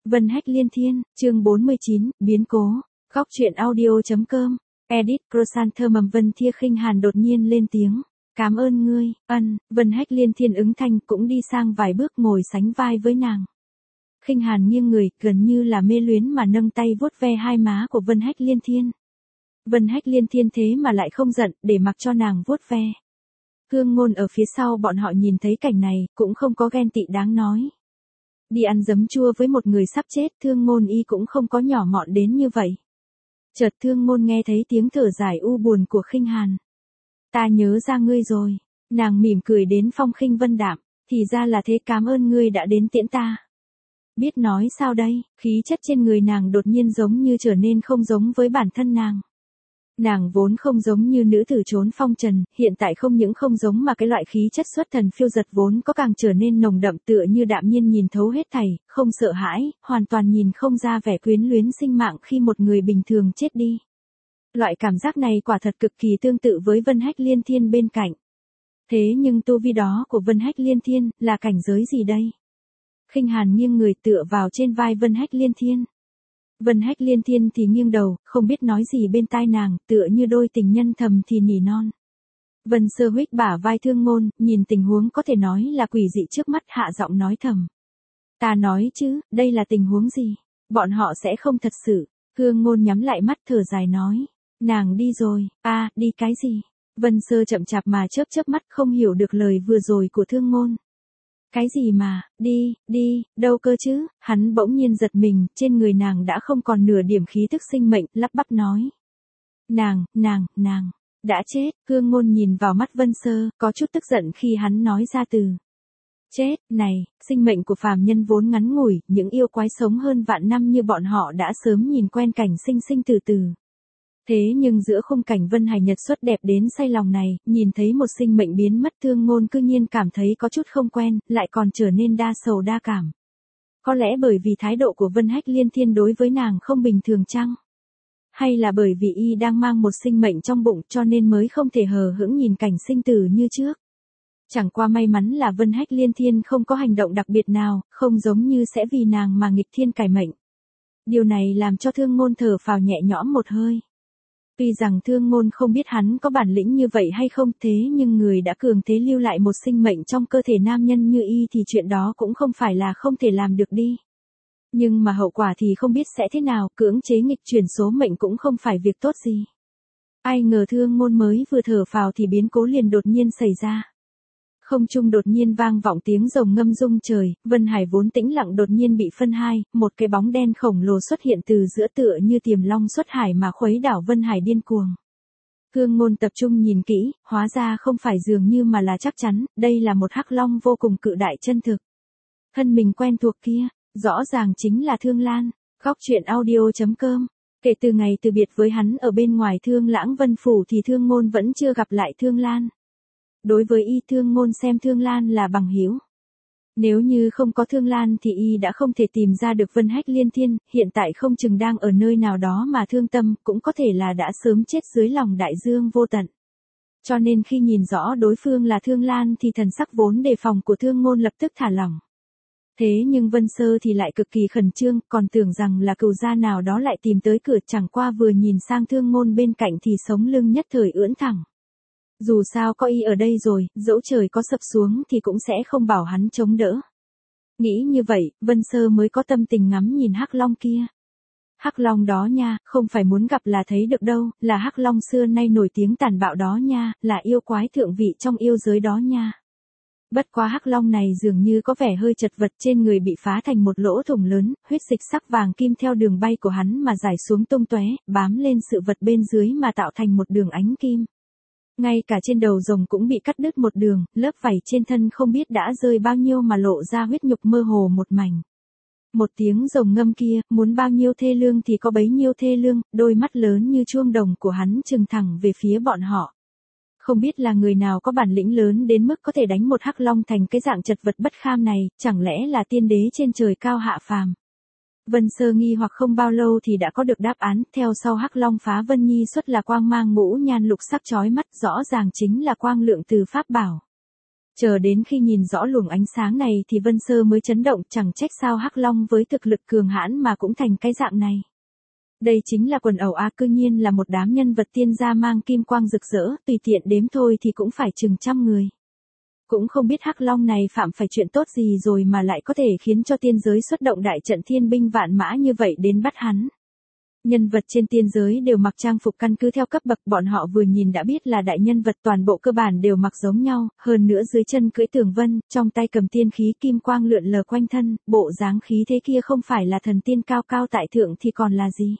Vân Hách Liên Thiên, chương 49, biến cố. Góc truyện audio.com. Edit Croissant thơ mầm. Vân Thia Khinh Hàn đột nhiên lên tiếng. Cảm ơn ngươi, Vân Hách Liên Thiên ứng thanh cũng đi sang vài bước ngồi sánh vai với nàng. Khinh Hàn nghiêng người, gần như là mê luyến mà nâng tay vuốt ve hai má của Vân Hách Liên Thiên. Vân Hách Liên Thiên thế mà lại không giận, để mặc cho nàng vuốt ve. Hương Ngôn ở phía sau bọn họ nhìn thấy cảnh này, cũng không có ghen tị đáng nói. Đi ăn giấm chua với một người sắp chết, Thương Ngôn y cũng không có nhỏ mọn đến như vậy. Chợt Thương Ngôn nghe thấy tiếng thở dài u buồn của Khinh Hàn. Ta nhớ ra ngươi rồi. Nàng mỉm cười đến phong khinh vân đạm. Thì ra là thế, cảm ơn ngươi đã đến tiễn ta. Biết nói sao đây, khí chất trên người nàng đột nhiên giống như trở nên không giống với bản thân nàng. Nàng vốn không giống như nữ tử trốn phong trần, hiện tại không những không giống mà cái loại khí chất xuất thần phiêu dật vốn có càng trở nên nồng đậm, tựa như đạm nhiên nhìn thấu hết thảy, không sợ hãi, hoàn toàn nhìn không ra vẻ quyến luyến sinh mạng khi một người bình thường chết đi. Loại cảm giác này quả thật cực kỳ tương tự với Vân Hách Liên Thiên bên cạnh. Thế nhưng tu vi đó của Vân Hách Liên Thiên là cảnh giới gì đây? Khinh Hàn nghiêng người tựa vào trên vai Vân Hách Liên Thiên. Vân Hách Liên Thiên thì nghiêng đầu, không biết nói gì bên tai nàng, tựa như đôi tình nhân thầm thì nỉ non. Vân Sơ huých bả vai Thương Ngôn, nhìn tình huống có thể nói là quỷ dị trước mắt, hạ giọng nói thầm. Ta nói chứ, đây là tình huống gì? Bọn họ sẽ không thật sự. Thương Ngôn nhắm lại mắt thở dài nói. Nàng đi rồi, đi cái gì? Vân Sơ chậm chạp mà chớp mắt không hiểu được lời vừa rồi của Thương Ngôn. Cái gì mà, đi, đâu cơ chứ? Hắn bỗng nhiên giật mình, trên người nàng đã không còn nửa điểm khí thức sinh mệnh, lắp bắp nói. Nàng, đã chết. Hương Ngôn nhìn vào mắt Vân Sơ, có chút tức giận khi hắn nói ra từ. Chết, này, sinh mệnh của phàm nhân vốn ngắn ngủi, những yêu quái sống hơn vạn năm như bọn họ đã sớm nhìn quen cảnh sinh sinh từ từ. Thế nhưng giữa khung cảnh Vân Hải Nhật xuất đẹp đến say lòng này, nhìn thấy một sinh mệnh biến mất, Thương Ngôn cư nhiên cảm thấy có chút không quen, lại còn trở nên đa sầu đa cảm. Có lẽ bởi vì thái độ của Vân Hách Liên Thiên đối với nàng không bình thường chăng? Hay là bởi vì y đang mang một sinh mệnh trong bụng cho nên mới không thể hờ hững nhìn cảnh sinh tử như trước? Chẳng qua may mắn là Vân Hách Liên Thiên không có hành động đặc biệt nào, không giống như sẽ vì nàng mà nghịch thiên cải mệnh. Điều này làm cho Thương Ngôn thở phào nhẹ nhõm một hơi. Tuy rằng Thương Ngôn không biết hắn có bản lĩnh như vậy hay không, thế nhưng người đã cường thế lưu lại một sinh mệnh trong cơ thể nam nhân như y thì chuyện đó cũng không phải là không thể làm được đi. Nhưng mà hậu quả thì không biết sẽ thế nào, cưỡng chế nghịch chuyển số mệnh cũng không phải việc tốt gì. Ai ngờ Thương Ngôn mới vừa thở phào thì biến cố liền đột nhiên xảy ra. Không trung đột nhiên vang vọng tiếng rồng ngâm rung trời, Vân Hải vốn tĩnh lặng đột nhiên bị phân hai, một cái bóng đen khổng lồ xuất hiện từ giữa, tựa như tiềm long xuất hải mà khuấy đảo Vân Hải điên cuồng. Hương Ngôn tập trung nhìn kỹ, hóa ra không phải dường như mà là chắc chắn, đây là một hắc long vô cùng cự đại chân thực. Thân mình quen thuộc kia, rõ ràng chính là Thương Lan. Góc truyện audio.com. Kể từ ngày từ biệt với hắn ở bên ngoài Thương Lãng Vân Phủ thì Thương Ngôn vẫn chưa gặp lại Thương Lan. Đối với y, Thương Ngôn xem Thương Lan là bằng hữu. Nếu như không có Thương Lan thì y đã không thể tìm ra được Vân Hách Liên Thiên, hiện tại không chừng đang ở nơi nào đó mà thương tâm, cũng có thể là đã sớm chết dưới lòng đại dương vô tận. Cho nên khi nhìn rõ đối phương là Thương Lan thì thần sắc vốn đề phòng của Thương Ngôn lập tức thả lỏng. Thế nhưng Vân Sơ thì lại cực kỳ khẩn trương, còn tưởng rằng là cừu gia nào đó lại tìm tới cửa, chẳng qua vừa nhìn sang Thương Ngôn bên cạnh thì sống lưng nhất thời ưỡn thẳng. Dù sao có y ở đây rồi, dẫu trời có sập xuống thì cũng sẽ không bảo hắn chống đỡ. Nghĩ như vậy, Vân Sơ mới có tâm tình ngắm nhìn hắc long kia. Hắc long đó nha, không phải muốn gặp là thấy được đâu, là hắc long xưa nay nổi tiếng tàn bạo đó nha, là yêu quái thượng vị trong yêu giới đó nha. Bất quá hắc long này dường như có vẻ hơi chật vật, trên người bị phá thành một lỗ thủng lớn, huyết dịch sắc vàng kim theo đường bay của hắn mà rải xuống tung tóe, bám lên sự vật bên dưới mà tạo thành một đường ánh kim. Ngay cả trên đầu rồng cũng bị cắt đứt một đường, lớp vảy trên thân không biết đã rơi bao nhiêu mà lộ ra huyết nhục mơ hồ một mảnh. Một tiếng rồng ngâm kia, muốn bao nhiêu thê lương thì có bấy nhiêu thê lương, đôi mắt lớn như chuông đồng của hắn trừng thẳng về phía bọn họ. Không biết là người nào có bản lĩnh lớn đến mức có thể đánh một hắc long thành cái dạng chật vật bất kham này, chẳng lẽ là tiên đế trên trời cao hạ phàm. Vân Sơ nghi hoặc không bao lâu thì đã có được đáp án, theo sau hắc long phá Vân Nhi xuất là quang mang ngũ nhan lục sắc chói mắt, rõ ràng chính là quang lượng từ pháp bảo. Chờ đến khi nhìn rõ luồng ánh sáng này thì Vân Sơ mới chấn động, chẳng trách sao Hắc Long với thực lực cường hãn mà cũng thành cái dạng này. Đây chính là quần ẩu A, cư nhiên là một đám nhân vật tiên gia mang kim quang rực rỡ, tùy tiện đếm thôi thì cũng phải chừng trăm người. Cũng không biết Hắc Long này phạm phải chuyện tốt gì rồi mà lại có thể khiến cho tiên giới xuất động đại trận thiên binh vạn mã như vậy đến bắt hắn. Nhân vật trên tiên giới đều mặc trang phục căn cứ theo cấp bậc, bọn họ vừa nhìn đã biết là đại nhân vật, toàn bộ cơ bản đều mặc giống nhau, hơn nữa dưới chân cưỡi tường vân, trong tay cầm tiên khí kim quang lượn lờ quanh thân, bộ dáng khí thế kia không phải là thần tiên cao cao tại thượng thì còn là gì.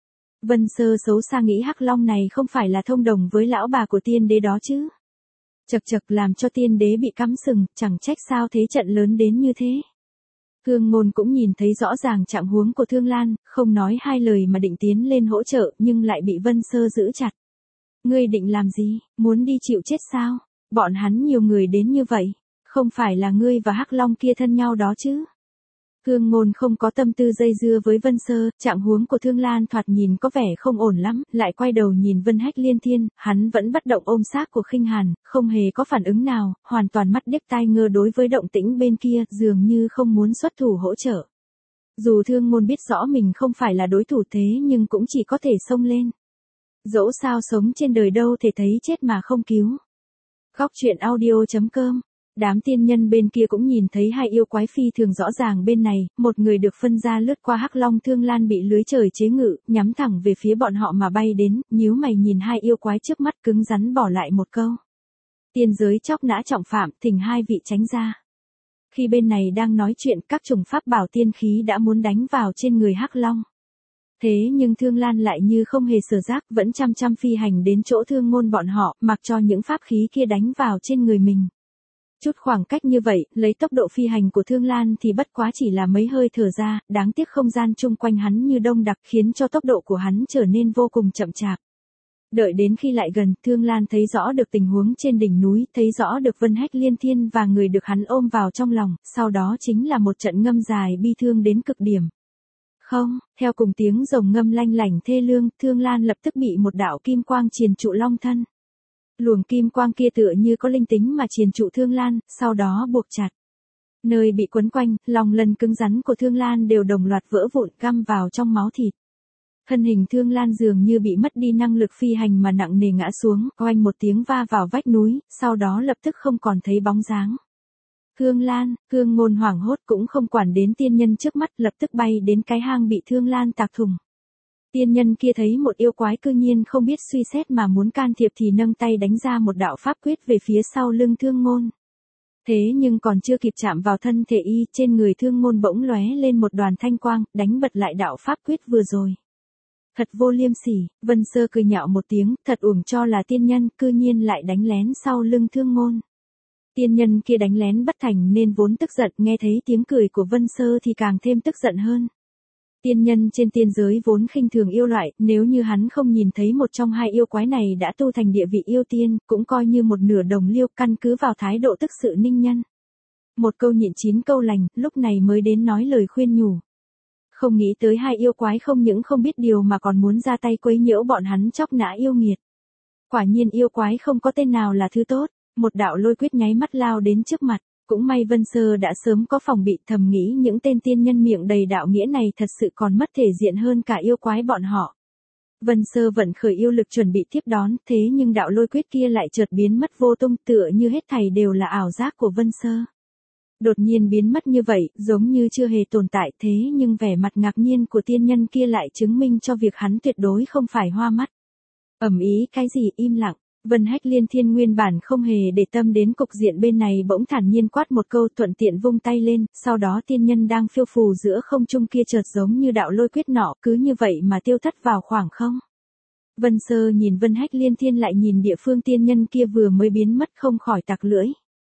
Vân Sơ xấu xa nghĩ Hắc Long này không phải là thông đồng với lão bà của tiên đế đó chứ. Chật chật, làm cho tiên đế bị cắm sừng, chẳng trách sao thế trận lớn đến như thế. Thương Ngôn cũng nhìn thấy rõ ràng trạng huống của Thương Lan, không nói hai lời mà định tiến lên hỗ trợ, nhưng lại bị Vân Sơ giữ chặt. Ngươi định làm gì, muốn đi chịu chết sao? Bọn hắn nhiều người đến như vậy, không phải là ngươi và Hắc Long kia thân nhau đó chứ? Thương Ngôn không có tâm tư dây dưa với Vân Sơ, trạng huống của Thương Lan thoạt nhìn có vẻ không ổn lắm, lại quay đầu nhìn Vân Hách Liên Thiên, hắn vẫn bất động ôm xác của Khinh Hàn, không hề có phản ứng nào, hoàn toàn mắt điếc tai ngơ đối với động tĩnh bên kia, dường như không muốn xuất thủ hỗ trợ. Dù Thương Ngôn biết rõ mình không phải là đối thủ thế nhưng cũng chỉ có thể xông lên. Dẫu sao sống trên đời đâu thể thấy chết mà không cứu. Góc truyện audio.com. Đám tiên nhân bên kia cũng nhìn thấy hai yêu quái phi thường rõ ràng bên này, một người được phân ra lướt qua Hắc Long Thương Lan bị lưới trời chế ngự, nhắm thẳng về phía bọn họ mà bay đến, nhíu mày nhìn hai yêu quái trước mắt cứng rắn bỏ lại một câu. Tiên giới chóc nã trọng phạm, thỉnh hai vị tránh ra. Khi bên này đang nói chuyện, các chủng pháp bảo tiên khí đã muốn đánh vào trên người Hắc Long. Thế nhưng Thương Lan lại như không hề sở giác, vẫn chăm chăm phi hành đến chỗ Thương Ngôn bọn họ, mặc cho những pháp khí kia đánh vào trên người mình. Chút khoảng cách như vậy, lấy tốc độ phi hành của Thương Lan thì bất quá chỉ là mấy hơi thở ra, đáng tiếc không gian chung quanh hắn như đông đặc khiến cho tốc độ của hắn trở nên vô cùng chậm chạp. Đợi đến khi lại gần, Thương Lan thấy rõ được tình huống trên đỉnh núi, thấy rõ được Vân Hách Liên Thiên và người được hắn ôm vào trong lòng, sau đó chính là một trận ngâm dài bi thương đến cực điểm. Không, theo cùng tiếng rồng ngâm lanh lảnh thê lương, Thương Lan lập tức bị một đạo kim quang triền trụ long thân. Luồng kim quang kia tựa như có linh tính mà triền trụ Thương Lan, sau đó buộc chặt. Nơi bị quấn quanh, lòng lần cứng rắn của Thương Lan đều đồng loạt vỡ vụn găm vào trong máu thịt. Thân hình Thương Lan dường như bị mất đi năng lực phi hành mà nặng nề ngã xuống, oanh một tiếng va vào vách núi, sau đó lập tức không còn thấy bóng dáng. Thương Lan, Thương Ngôn hoảng hốt cũng không quản đến tiên nhân trước mắt, lập tức bay đến cái hang bị Thương Lan tạc thủng. Tiên nhân kia thấy một yêu quái cư nhiên không biết suy xét mà muốn can thiệp thì nâng tay đánh ra một đạo pháp quyết về phía sau lưng Thương Ngôn. Thế nhưng còn chưa kịp chạm vào thân thể y, trên người Thương Ngôn bỗng lóe lên một đoàn thanh quang, đánh bật lại đạo pháp quyết vừa rồi. Thật vô liêm sỉ, Vân Sơ cười nhạo một tiếng, thật uổng cho là tiên nhân, cư nhiên lại đánh lén sau lưng Thương Ngôn. Tiên nhân kia đánh lén bất thành nên vốn tức giận, nghe thấy tiếng cười của Vân Sơ thì càng thêm tức giận hơn. Tiên nhân trên tiên giới vốn khinh thường yêu loại, nếu như hắn không nhìn thấy một trong hai yêu quái này đã tu thành địa vị yêu tiên, cũng coi như một nửa đồng liêu, căn cứ vào thái độ tức sự ninh nhân. Một câu nhịn 9 câu lành, lúc này mới đến nói lời khuyên nhủ. Không nghĩ tới hai yêu quái không những không biết điều mà còn muốn ra tay quấy nhiễu bọn hắn chóc nã yêu nghiệt. Quả nhiên yêu quái không có tên nào là thứ tốt, một đạo lôi quyết nháy mắt lao đến trước mặt. Cũng may Vân Sơ đã sớm có phòng bị, thầm nghĩ những tên tiên nhân miệng đầy đạo nghĩa này thật sự còn mất thể diện hơn cả yêu quái bọn họ. Vân Sơ vận khởi yêu lực chuẩn bị tiếp đón, thế nhưng đạo lôi quyết kia lại chợt biến mất vô tung, tựa như hết thảy đều là ảo giác của Vân Sơ. Đột nhiên biến mất như vậy, giống như chưa hề tồn tại, thế nhưng vẻ mặt ngạc nhiên của tiên nhân kia lại chứng minh cho việc hắn tuyệt đối không phải hoa mắt. Ầm ĩ cái gì, im lặng. Vân Hách Liên Thiên nguyên bản không hề để tâm đến cục diện bên này bỗng thản nhiên quát một câu, thuận tiện vung tay lên, sau đó tiên nhân đang phiêu phù giữa không trung kia chợt giống như đạo lôi quyết nọ, cứ như vậy mà tiêu thất vào khoảng không. Vân Sơ nhìn Vân Hách Liên Thiên lại nhìn địa phương tiên nhân kia vừa mới biến mất không khỏi tặc lưỡi.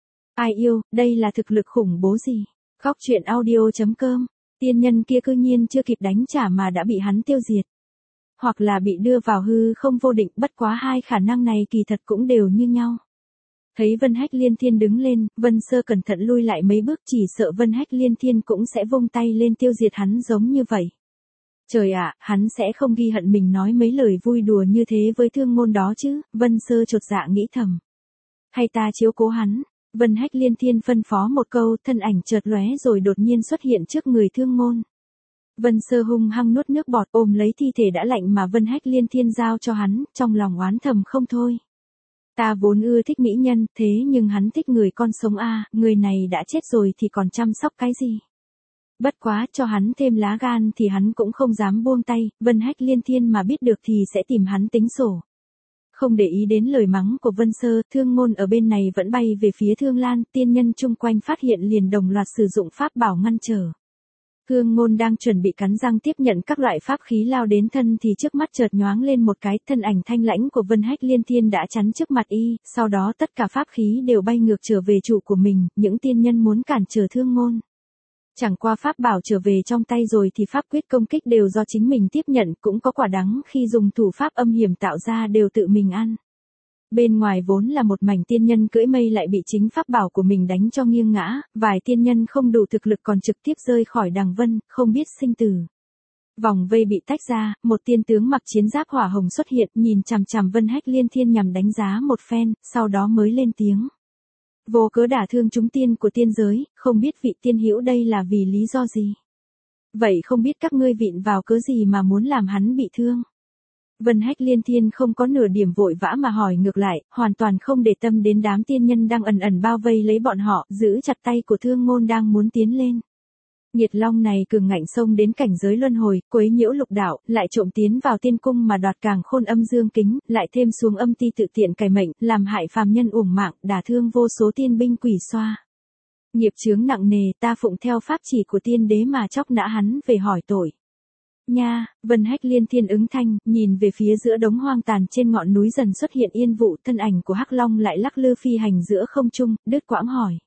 Ai yêu, đây là thực lực khủng bố gì? Góc truyện audio.com. Tiên nhân kia cư nhiên chưa kịp đánh trả mà đã bị hắn tiêu diệt. Hoặc là bị đưa vào hư không vô định, bất quá hai khả năng này kỳ thật cũng đều như nhau. Thấy Vân Hách Liên Thiên đứng lên, Vân Sơ cẩn thận lui lại mấy bước, chỉ sợ Vân Hách Liên Thiên cũng sẽ vung tay lên tiêu diệt hắn giống như vậy. Trời ạ, hắn sẽ không ghi hận mình nói mấy lời vui đùa như thế với Thương Ngôn đó chứ, Vân Sơ chột dạ nghĩ thầm. Hay ta chiếu cố hắn, Vân Hách Liên Thiên phân phó một câu, thân ảnh chợt lóe rồi đột nhiên xuất hiện trước người Thương Ngôn. Vân Sơ hung hăng nuốt nước bọt ôm lấy thi thể đã lạnh mà Vân Hách Liên Thiên giao cho hắn, trong lòng oán thầm không thôi. Ta vốn ưa thích mỹ nhân, thế nhưng hắn thích người con sống a, người này đã chết rồi thì còn chăm sóc cái gì. Bất quá cho hắn thêm lá gan thì hắn cũng không dám buông tay, Vân Hách Liên Thiên mà biết được thì sẽ tìm hắn tính sổ. Không để ý đến lời mắng của Vân Sơ, Thương Ngôn ở bên này vẫn bay về phía Thương Lan, tiên nhân chung quanh phát hiện liền đồng loạt sử dụng pháp bảo ngăn trở. Thương Ngôn đang chuẩn bị cắn răng tiếp nhận các loại pháp khí lao đến thân thì trước mắt chợt nhoáng lên một cái, thân ảnh thanh lãnh của Vân Hách Liên Thiên đã chắn trước mặt y, sau đó tất cả pháp khí đều bay ngược trở về trụ của mình, những tiên nhân muốn cản trở Thương Ngôn. Chẳng qua pháp bảo trở về trong tay rồi thì pháp quyết công kích đều do chính mình tiếp nhận, cũng có quả đắng khi dùng thủ pháp âm hiểm tạo ra đều tự mình ăn. Bên ngoài vốn là một mảnh tiên nhân cưỡi mây lại bị chính pháp bảo của mình đánh cho nghiêng ngã, vài tiên nhân không đủ thực lực còn trực tiếp rơi khỏi đằng vân, không biết sinh tử. Vòng vây bị tách ra, một tiên tướng mặc chiến giáp hỏa hồng xuất hiện, nhìn chằm chằm Vân Hách Liên Thiên nhằm đánh giá một phen, sau đó mới lên tiếng. Vô cớ đả thương chúng tiên của tiên giới, không biết vị tiên hữu đây là vì lý do gì. Vậy không biết các ngươi vịn vào cớ gì mà muốn làm hắn bị thương. Vân Hách Liên Thiên không có nửa điểm vội vã mà hỏi ngược lại, hoàn toàn không để tâm đến đám tiên nhân đang ẩn ẩn bao vây lấy bọn họ, giữ chặt tay của Thương Ngôn đang muốn tiến lên. Nhiệt Long này cường ngạnh xông đến cảnh giới luân hồi, quấy nhiễu lục đạo, lại trộm tiến vào tiên cung mà đoạt càng khôn âm dương kính, lại thêm xuống âm ti tự tiện cải mệnh, làm hại phàm nhân uổng mạng, đả thương vô số tiên binh quỷ xoa. Nghiệp chướng nặng nề, ta phụng theo pháp chỉ của tiên đế mà chóc nã hắn về hỏi tội. Nha, Vân Hách Liên Thiên ứng thanh, nhìn về phía giữa đống hoang tàn trên ngọn núi dần xuất hiện yên vụ, thân ảnh của Hắc Long lại lắc lư phi hành giữa không trung, đứt quãng hỏi.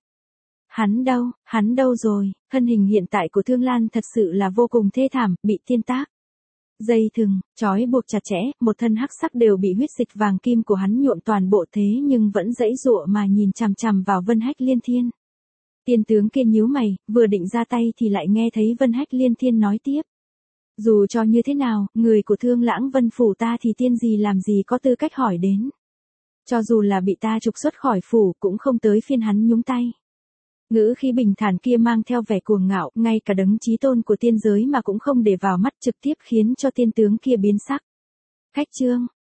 Hắn đâu rồi, thân hình hiện tại của Thương Lan thật sự là vô cùng thê thảm, bị tiên tác. Dây thừng, trói buộc chặt chẽ, một thân hắc sắc đều bị huyết dịch vàng kim của hắn nhuộm toàn bộ thế nhưng vẫn dãy dụa mà nhìn chằm chằm vào Vân Hách Liên Thiên. Tiên tướng kia nhíu mày, vừa định ra tay thì lại nghe thấy Vân Hách Liên Thiên nói tiếp. Dù cho như thế nào, người của Thương Lãng Vân phủ ta thì tiên gì làm gì có tư cách hỏi đến. Cho dù là bị ta trục xuất khỏi phủ cũng không tới phiên hắn nhúng tay. Ngữ khí bình thản kia mang theo vẻ cuồng ngạo, ngay cả đấng chí tôn của tiên giới mà cũng không để vào mắt trực tiếp khiến cho tiên tướng kia biến sắc. Khách trương,